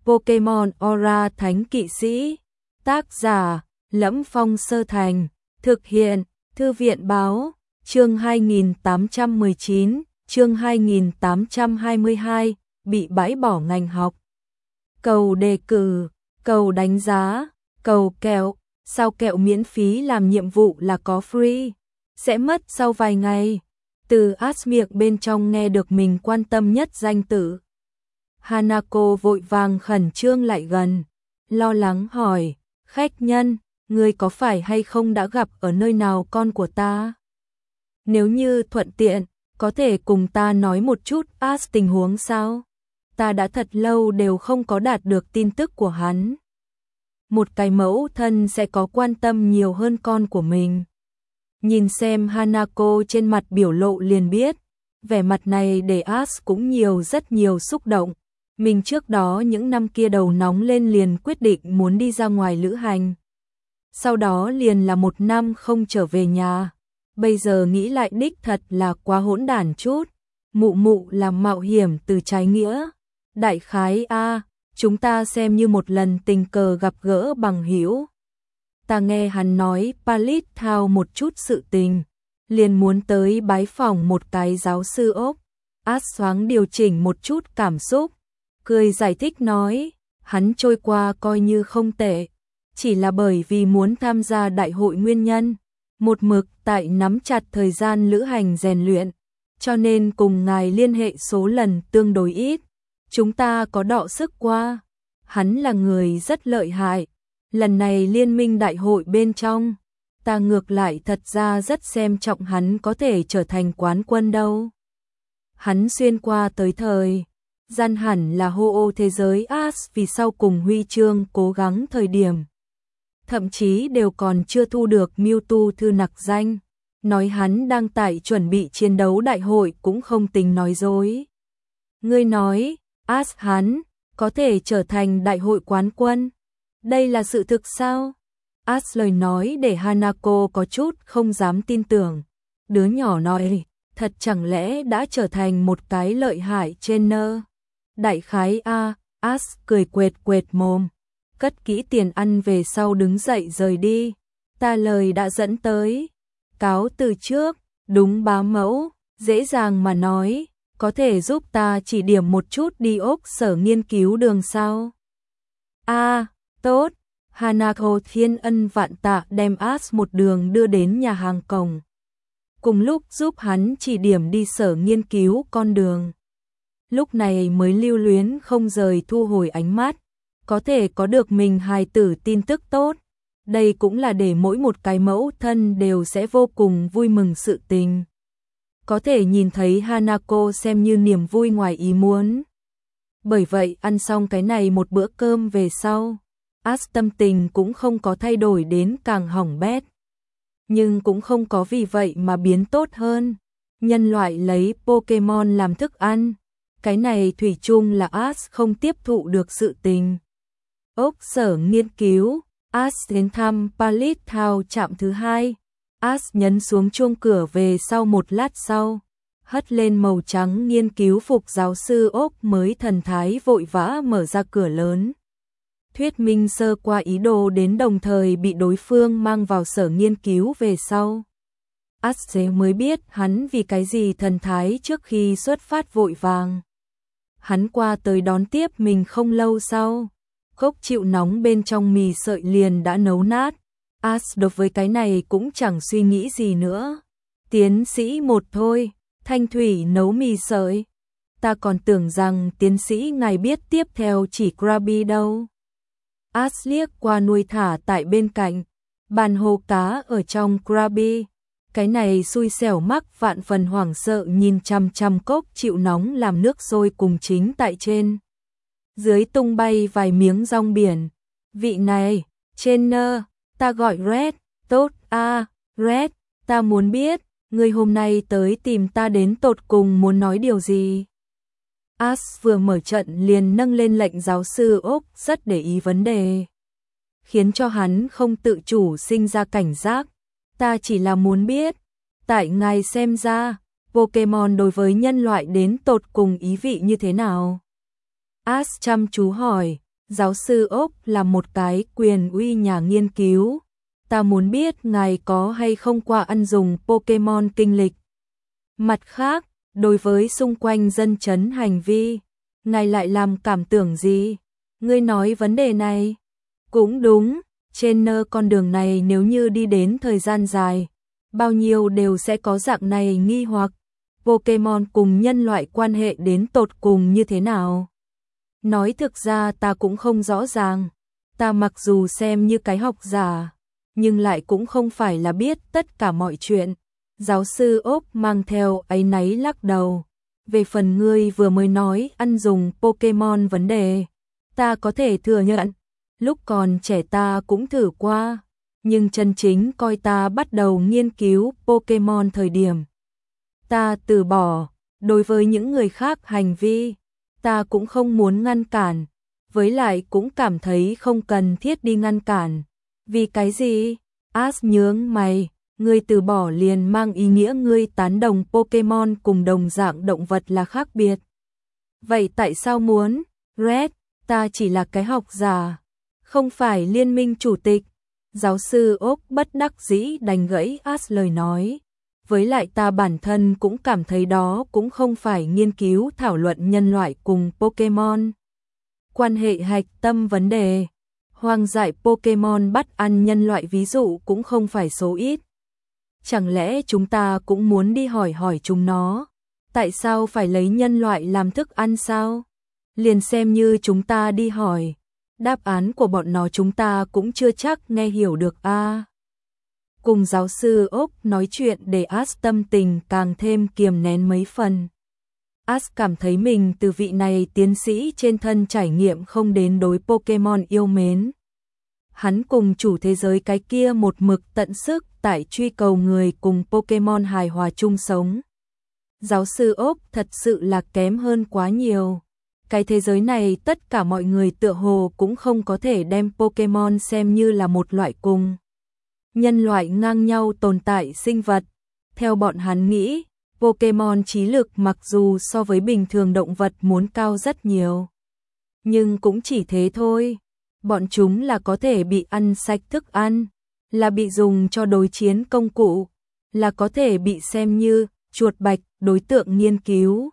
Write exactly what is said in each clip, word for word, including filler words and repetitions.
Pokemon Aura Thánh Kỵ Sĩ. Tác giả: Lẫm Phong Sơ Thành. Thực hiện: Thư viện Báo. Chương hai nghìn tám trăm mười chín, chương hai nghìn tám trăm hai mươi hai, bị bãi bỏ ngành học. Cầu đề cử, cầu đánh giá, cầu kẹo, sao kẹo miễn phí làm nhiệm vụ là có free, sẽ mất sau vài ngày. Từ As miệng bên trong nghe được mình quan tâm nhất danh tử. Hanako vội vàng khẩn trương lại gần, lo lắng hỏi, khách nhân, người có phải hay không đã gặp ở nơi nào con của ta? Nếu như thuận tiện, có thể cùng ta nói một chút As tình huống sao? Ta đã thật lâu đều không có đạt được tin tức của hắn. Một cái mẫu thân sẽ có quan tâm nhiều hơn con của mình. Nhìn xem Hanako trên mặt biểu lộ liền biết, vẻ mặt này để As cũng nhiều rất nhiều xúc động. Mình trước đó những năm kia đầu nóng lên liền quyết định muốn đi ra ngoài lữ hành. Sau đó liền là một năm không trở về nhà. Bây giờ nghĩ lại đích thật là quá hỗn đản chút. Mụ mụ làm mạo hiểm từ trái nghĩa. Đại khái a, chúng ta xem như một lần tình cờ gặp gỡ bằng hữu. Ta nghe hắn nói Palit thao một chút sự tình, liền muốn tới bái phỏng một cái giáo sư ốc. As thoáng điều chỉnh một chút cảm xúc, cười giải thích nói, hắn trôi qua coi như không tệ, chỉ là bởi vì muốn tham gia đại hội nguyên nhân, một mực tại nắm chặt thời gian lữ hành rèn luyện, cho nên cùng ngài liên hệ số lần tương đối ít. Chúng ta có đọ sức qua, hắn là người rất lợi hại. Lần này liên minh đại hội bên trong, ta ngược lại thật ra rất xem trọng hắn có thể trở thành quán quân đâu. Hắn xuyên qua tới thời gian hẳn là hô ô thế giới As vì sau cùng huy chương cố gắng thời điểm. Thậm chí đều còn chưa thu được Mewtwo thư nặc danh. Nói hắn đang tại chuẩn bị chiến đấu đại hội cũng không tính nói dối. Ngươi nói, As hắn có thể trở thành đại hội quán quân. Đây là sự thực sao? As lời nói để Hanako có chút không dám tin tưởng. Đứa nhỏ nói, thật chẳng lẽ đã trở thành một cái lợi hại trainer? Đại khái a, As cười quệt quệt mồm, cất kỹ tiền ăn về sau đứng dậy rời đi. Ta lời đã dẫn tới, cáo từ trước, đúng bá mẫu, dễ dàng mà nói, có thể giúp ta chỉ điểm một chút đi ốc sở nghiên cứu đường sao? A, tốt. Hanako thiên ân vạn tạ đem As một đường đưa đến nhà hàng cổng. Cùng lúc giúp hắn chỉ điểm đi sở nghiên cứu con đường. Lúc này mới lưu luyến không rời thu hồi ánh mắt. Có thể có được mình hài tử tin tức tốt. Đây cũng là để mỗi một cái mẫu thân đều sẽ vô cùng vui mừng sự tình. Có thể nhìn thấy Hanako xem như niềm vui ngoài ý muốn. Bởi vậy ăn xong cái này một bữa cơm về sau, As tâm tình cũng không có thay đổi đến càng hỏng bét. Nhưng cũng không có vì vậy mà biến tốt hơn. Nhân loại lấy Pokemon làm thức ăn. Cái này thủy chung là As không tiếp thụ được sự tình. Ốc sở nghiên cứu, As đến thăm Palit Thao trạm thứ hai. As nhấn xuống chuông cửa về sau một lát sau. Hất lên màu trắng nghiên cứu phục giáo sư ốc mới thần thái vội vã mở ra cửa lớn. Thuyết minh sơ qua ý đồ đến đồng thời bị đối phương mang vào sở nghiên cứu về sau. As mới biết hắn vì cái gì thần thái trước khi xuất phát vội vàng. Hắn qua tới đón tiếp mình không lâu sau. Cốc chịu nóng bên trong mì sợi liền đã nấu nát. As đối với cái này cũng chẳng suy nghĩ gì nữa. Tiến sĩ một thôi, Thanh Thủy nấu mì sợi. Ta còn tưởng rằng tiến sĩ ngài biết tiếp theo chỉ Krabi đâu. As liếc qua nuôi thả tại bên cạnh, bàn hồ cá ở trong Krabi. Cái này xui xẻo mắc vạn phần hoảng sợ nhìn chăm chăm cốc chịu nóng làm nước sôi cùng chính tại trên. Dưới tung bay vài miếng rong biển. Vị này, trên nơ, ta gọi Red, tốt a, à, Red, ta muốn biết, người hôm nay tới tìm ta đến tột cùng muốn nói điều gì. As vừa mở trận liền nâng lên lệnh giáo sư ốc rất để ý vấn đề. Khiến cho hắn không tự chủ sinh ra cảnh giác. Ta chỉ là muốn biết, tại ngài xem ra, Pokemon đối với nhân loại đến tột cùng ý vị như thế nào? As chăm chú hỏi, Giáo sư Ốc là một cái quyền uy nhà nghiên cứu. Ta muốn biết ngài có hay không qua ăn dùng Pokemon kinh lịch. Mặt khác, đối với xung quanh dân chấn hành vi, ngài lại làm cảm tưởng gì? Ngươi nói vấn đề này. Cũng đúng, trên nơ con đường này nếu như đi đến thời gian dài, bao nhiêu đều sẽ có dạng này nghi hoặc. Pokemon cùng nhân loại quan hệ đến tột cùng như thế nào? Nói thực ra ta cũng không rõ ràng. Ta mặc dù xem như cái học giả, nhưng lại cũng không phải là biết tất cả mọi chuyện. Giáo sư Ốc mang theo áy náy lắc đầu. Về phần ngươi vừa mới nói ăn dùng Pokemon vấn đề, ta có thể thừa nhận. Lúc còn trẻ ta cũng thử qua, nhưng chân chính coi ta bắt đầu nghiên cứu Pokemon thời điểm. Ta từ bỏ, đối với những người khác hành vi, ta cũng không muốn ngăn cản, với lại cũng cảm thấy không cần thiết đi ngăn cản. Vì cái gì? Ash nhướng mày, ngươi từ bỏ liền mang ý nghĩa ngươi tán đồng Pokemon cùng đồng dạng động vật là khác biệt. Vậy tại sao muốn? Red, ta chỉ là cái học giả, không phải liên minh chủ tịch. Giáo sư Ốc bất đắc dĩ đành gãy Ash lời nói. Với lại ta bản thân cũng cảm thấy đó cũng không phải nghiên cứu thảo luận nhân loại cùng Pokemon. Quan hệ hạch tâm vấn đề. Hoang dại Pokemon bắt ăn nhân loại ví dụ cũng không phải số ít. Chẳng lẽ chúng ta cũng muốn đi hỏi hỏi chúng nó, tại sao phải lấy nhân loại làm thức ăn sao? Liền xem như chúng ta đi hỏi, đáp án của bọn nó chúng ta cũng chưa chắc nghe hiểu được a. À, cùng giáo sư Ốc nói chuyện để Ash tâm tình càng thêm kiềm nén mấy phần. Ash cảm thấy mình từ vị này tiến sĩ trên thân trải nghiệm không đến đối Pokemon yêu mến. Hắn cùng chủ thế giới cái kia một mực tận sức tại truy cầu người cùng Pokemon hài hòa chung sống. Giáo sư Ốc thật sự là kém hơn quá nhiều. Cái thế giới này tất cả mọi người tựa hồ cũng không có thể đem Pokemon xem như là một loại cùng nhân loại ngang nhau tồn tại sinh vật. Theo bọn hắn nghĩ, Pokemon trí lực mặc dù so với bình thường động vật muốn cao rất nhiều, nhưng cũng chỉ thế thôi. Bọn chúng là có thể bị ăn sạch thức ăn, là bị dùng cho đối chiến công cụ, là có thể bị xem như chuột bạch đối tượng nghiên cứu.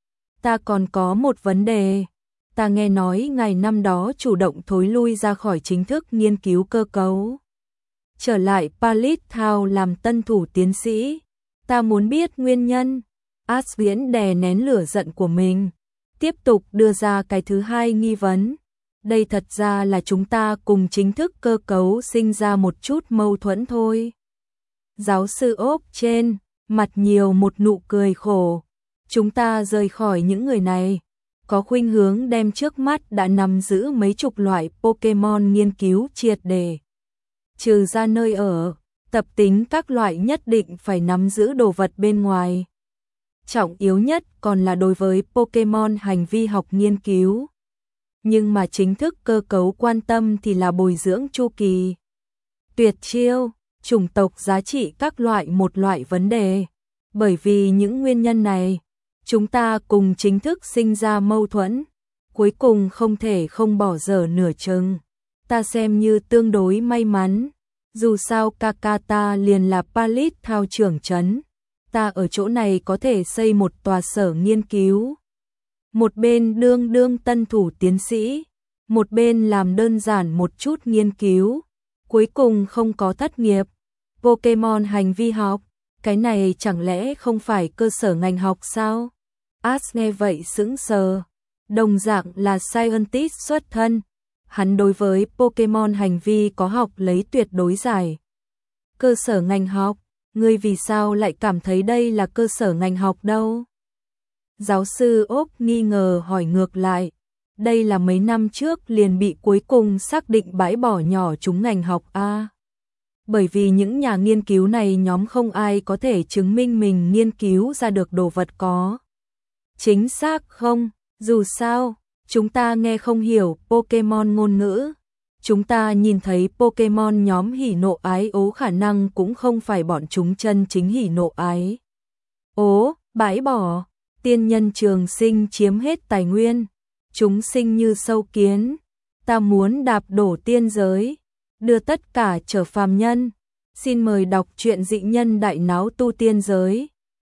Ta còn có một vấn đề. Ta nghe nói ngày năm đó chủ động thối lui ra khỏi chính thức nghiên cứu cơ cấu, trở lại Pallet Town làm tân thủ tiến sĩ. Ta muốn biết nguyên nhân. Ash Viễn đè nén lửa giận của mình, tiếp tục đưa ra cái thứ hai nghi vấn. Đây thật ra là chúng ta cùng chính thức cơ cấu sinh ra một chút mâu thuẫn thôi. Giáo sư Ốc trên mặt nhiều một nụ cười khổ. Chúng ta rời khỏi những người này, có khuynh hướng đem trước mắt đã nắm giữ mấy chục loại Pokemon nghiên cứu triệt để. Trừ ra nơi ở, tập tính các loại nhất định phải nắm giữ đồ vật bên ngoài. Trọng yếu nhất còn là đối với Pokemon hành vi học nghiên cứu. Nhưng mà chính thức cơ cấu quan tâm thì là bồi dưỡng chu kỳ, tuyệt chiêu, chủng tộc giá trị các loại một loại vấn đề. Bởi vì những nguyên nhân này, chúng ta cùng chính thức sinh ra mâu thuẫn, cuối cùng không thể không bỏ dở nửa chừng. Ta xem như tương đối may mắn, dù sao Kakata liền là Pallet Town trưởng trấn, ta ở chỗ này có thể xây một tòa sở nghiên cứu. Một bên đương đương tân thủ tiến sĩ, một bên làm đơn giản một chút nghiên cứu, cuối cùng không có thất nghiệp. Pokemon hành vi học, cái này chẳng lẽ không phải cơ sở ngành học sao? Ash nghe vậy sững sờ, đồng dạng là scientist xuất thân, hắn đối với Pokemon hành vi có học lấy tuyệt đối giải. Cơ sở ngành học, ngươi vì sao lại cảm thấy đây là cơ sở ngành học đâu? Giáo sư Ốc nghi ngờ hỏi ngược lại, đây là mấy năm trước liền bị cuối cùng xác định bãi bỏ nhỏ chúng ngành học A. Bởi vì những nhà nghiên cứu này nhóm không ai có thể chứng minh mình nghiên cứu ra được đồ vật có chính xác không? Dù sao, chúng ta nghe không hiểu Pokemon ngôn ngữ. Chúng ta nhìn thấy Pokemon nhóm hỉ nộ ái ố khả năng cũng không phải bọn chúng chân chính hỉ nộ ái ố, bãi bỏ. Tiên nhân trường sinh chiếm hết tài nguyên, chúng sinh như sâu kiến, ta muốn đạp đổ tiên giới, đưa tất cả trở phàm nhân. Xin mời đọc truyện Dị Nhân Đại Náo Tu Tiên Giới.